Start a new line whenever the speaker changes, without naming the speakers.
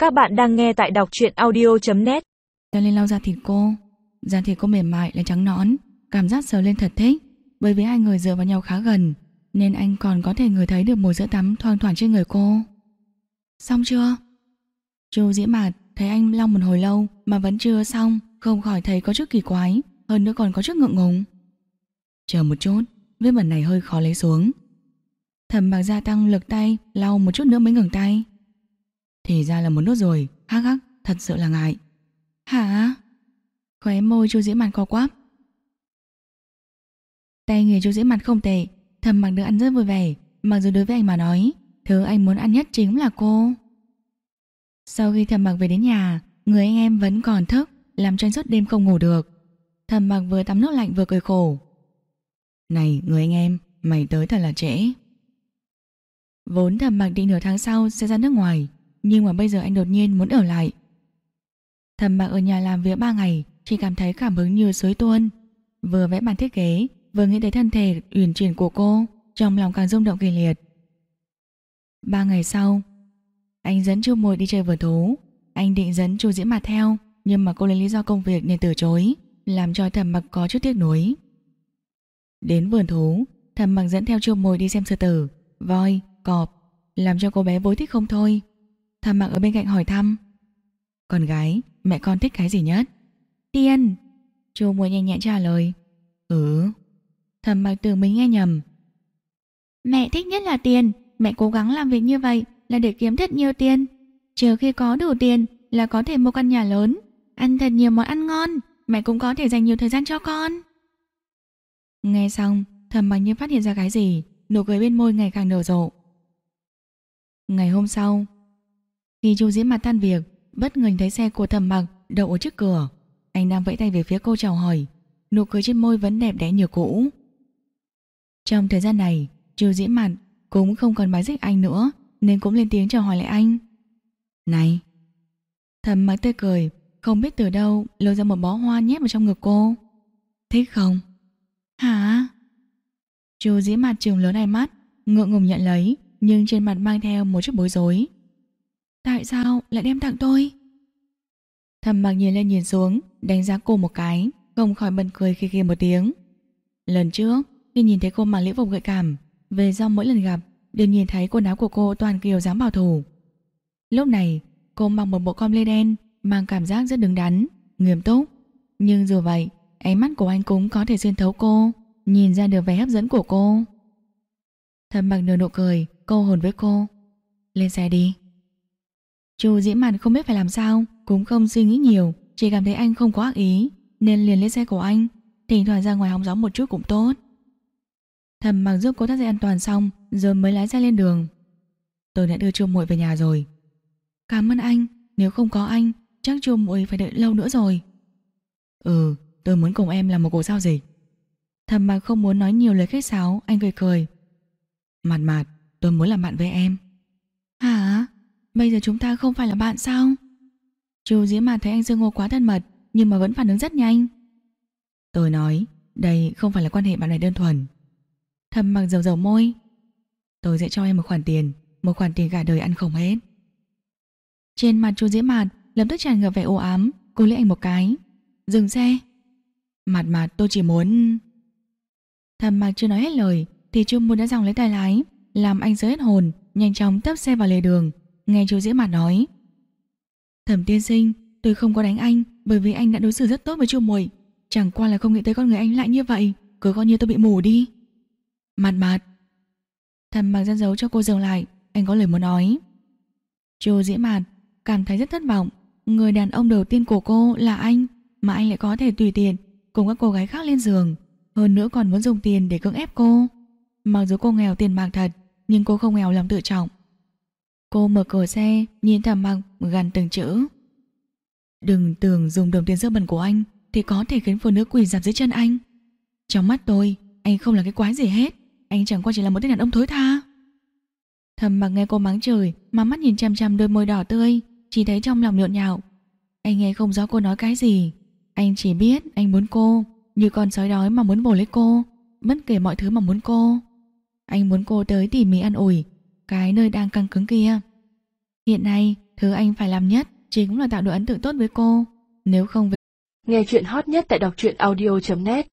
Các bạn đang nghe tại đọc truyện audio.net.
Ta lên lau da thịt cô. Da thịt cô mềm mại lại trắng nõn, cảm giác sờ lên thật thích. Bởi vì hai người dựa vào nhau khá gần, nên anh còn có thể ngửi thấy được mùi sữa tắm thoang thoảng trên người cô. Xong chưa? Chu Dĩ Mạt thấy anh lau một hồi lâu mà vẫn chưa xong, không khỏi thấy có chút kỳ quái, hơn nữa còn có chút ngượng ngùng. Chờ một chút, vết bẩn này hơi khó lấy xuống. Thẩm Mạc gia tăng lực tay, lau một chút nữa mới ngừng tay. Thì ra là một nốt rồi, hắc hắc, thật sự là ngại. Hả? Khóe môi Chu Dĩ Mạt co quắp. Tay nghề Chu Dĩ Mạt không tệ, Thẩm Mạc được ăn rất vui vẻ, mặc dù đối với anh mà nói, thứ anh muốn ăn nhất chính là cô. Sau khi Thẩm Mạc về đến nhà, người anh em vẫn còn thức, làm cho anh suốt đêm không ngủ được. Thẩm Mạc vừa tắm nước lạnh vừa cười khổ. Này người anh em, mày tới thật là trễ. Vốn Thẩm Mạc định nửa tháng sau sẽ ra nước ngoài, nhưng mà bây giờ anh đột nhiên muốn ở lại. Thẩm Mạc ở nhà làm việc 3 ngày, chỉ cảm thấy cảm hứng như suối tuôn. Vừa vẽ bản thiết kế, vừa nghĩ tới thân thể uyển chuyển của cô, trong lòng càng rung động kịch liệt. 3 ngày sau, anh dẫn Chu Mùi đi chơi vườn thú. Anh định dẫn Chu Dĩ Mạt theo, nhưng mà cô lấy lý do công việc nên từ chối, làm cho Thẩm Mạc có chút tiếc nuối. Đến vườn thú, Thẩm Mạc dẫn theo Chu Mùi đi xem sư tử, voi, cọp, làm cho cô bé vui thích không thôi. Thẩm Mạc ở bên cạnh hỏi thăm. Con gái, mẹ con thích cái gì nhất? Tiên. Chu Mùi nhanh nhẹn trả lời. Thẩm Mạc tưởng mình nghe nhầm. Mẹ thích nhất là tiền. Mẹ cố gắng làm việc như vậy là để kiếm thật nhiều tiền. Chờ khi có đủ tiền là có thể mua căn nhà lớn, ăn thật nhiều món ăn ngon. Mẹ cũng có thể dành nhiều thời gian cho con. Nghe xong, Thẩm Mạc như phát hiện ra cái gì, nụ cười bên môi ngày càng nở rộ. Ngày hôm sau, khi Chu Dĩ Mạt tan việc, bất ngờ thấy xe của Thẩm Mạc đậu ở trước cửa. Anh đang vẫy tay về phía cô chào hỏi, nụ cười trên môi vẫn đẹp đẽ như cũ. Trong thời gian này, Chu Dĩ Mạt cũng không còn bái xích anh nữa, nên cũng lên tiếng chào hỏi lại anh. Này. Thẩm Mạc tươi cười, không biết từ đâu lôi ra một bó hoa nhét vào trong ngực cô. Thích không? Hả? Chu Dĩ Mạt trừng lớn hai mắt, ngượng ngùng nhận lấy, nhưng trên mặt mang theo một chút bối rối. Tại sao lại đem tặng tôi? Thẩm Mạc nhìn lên nhìn xuống, đánh giá cô một cái, không khỏi bật cười khi kia một tiếng. Lần trước khi nhìn thấy cô mặc lễ phục gợi cảm, về sau mỗi lần gặp đều nhìn thấy quần áo của cô toàn kiểu dáng bảo thủ. Lúc này cô mặc một bộ com lê đen, mang cảm giác rất đứng đắn, nghiêm túc. Nhưng dù vậy, ánh mắt của anh cũng có thể xuyên thấu cô, nhìn ra được vẻ hấp dẫn của cô. Thẩm Mạc nở nụ cười, câu hồn với cô. Lên xe đi. Chu Dĩ Mạt không biết phải làm sao, cũng không suy nghĩ nhiều, chỉ cảm thấy anh không có ác ý, nên liền lên xe của anh. Thỉnh thoảng ra ngoài hóng gió một chút cũng tốt. Thẩm Mạc giúp cô thắt dây an toàn xong, rồi mới lái xe lên đường. Tôi đã đưa Chu Muội về nhà rồi. Cảm ơn anh, nếu không có anh, chắc Chu Muội phải đợi lâu nữa rồi. Tôi muốn cùng em làm một cuộc giao dịch. Thẩm Mạc không muốn nói nhiều lời khách sáo, anh cười cười. Mạt, tôi muốn làm bạn với em. Hả? Bây giờ chúng ta không phải là bạn sao? Chu Dĩ Mạt thấy anh xưng hô quá thân mật, nhưng mà vẫn phản ứng rất nhanh. Tôi nói, đây không phải là quan hệ bạn bè đơn thuần. Thẩm Mạc dầu môi. Tôi sẽ cho em một khoản tiền cả đời ăn không hết. Trên mặt Chu Dĩ Mạt lập tức tràn ngập vẻ u ám, cô liếc anh một cái. Dừng xe. Mạt, tôi chỉ muốn... Thẩm Mạc chưa nói hết lời thì Chu Muội đã giằng lấy tay lái, làm anh rơi hết hồn, nhanh chóng tấp xe vào lề đường. Nghe Chu Dĩ Mạt nói. Thẩm tiên sinh, tôi không có đánh anh, bởi vì anh đã đối xử rất tốt với Chu Muội. Chẳng qua là không nghĩ tới con người anh lại như vậy, cứ coi như tôi bị mù đi. Mạt. Thẩm Mạc ra dấu cho cô dừng lại, anh có lời muốn nói. Chu Dĩ Mạt cảm thấy rất thất vọng. Người đàn ông đầu tiên của cô là anh, mà anh lại có thể tùy tiện cùng các cô gái khác lên giường, hơn nữa còn muốn dùng tiền để cưỡng ép cô. Mặc dù cô nghèo tiền bạc thật, nhưng cô không nghèo lòng tự trọng. Cô mở cửa xe, nhìn Thẩm Mạc gằn từng chữ. Đừng tưởng dùng đồng tiền dơ bẩn của anh thì có thể khiến phụ nữ quỳ dạp dưới chân anh. Trong mắt tôi, anh không là cái quái gì hết, anh chẳng qua chỉ là một tên đàn ông thối tha. Thẩm Mạc nghe cô mắng chửi mà mắt nhìn chằm chằm đôi môi đỏ tươi, chỉ thấy trong lòng nhộn nhạo. Anh nghe không rõ cô nói cái gì, anh chỉ biết anh muốn cô như con sói đói mà muốn bổ lấy cô, bất kể mọi thứ mà muốn cô. Anh muốn cô tới tỉ mỉ an ủi cái nơi đang căng cứng kia. Hiện nay thứ anh phải làm nhất chính là tạo được ấn tượng tốt với cô. Nếu không
Nghe chuyện hot nhất tại đọc truyện audio.net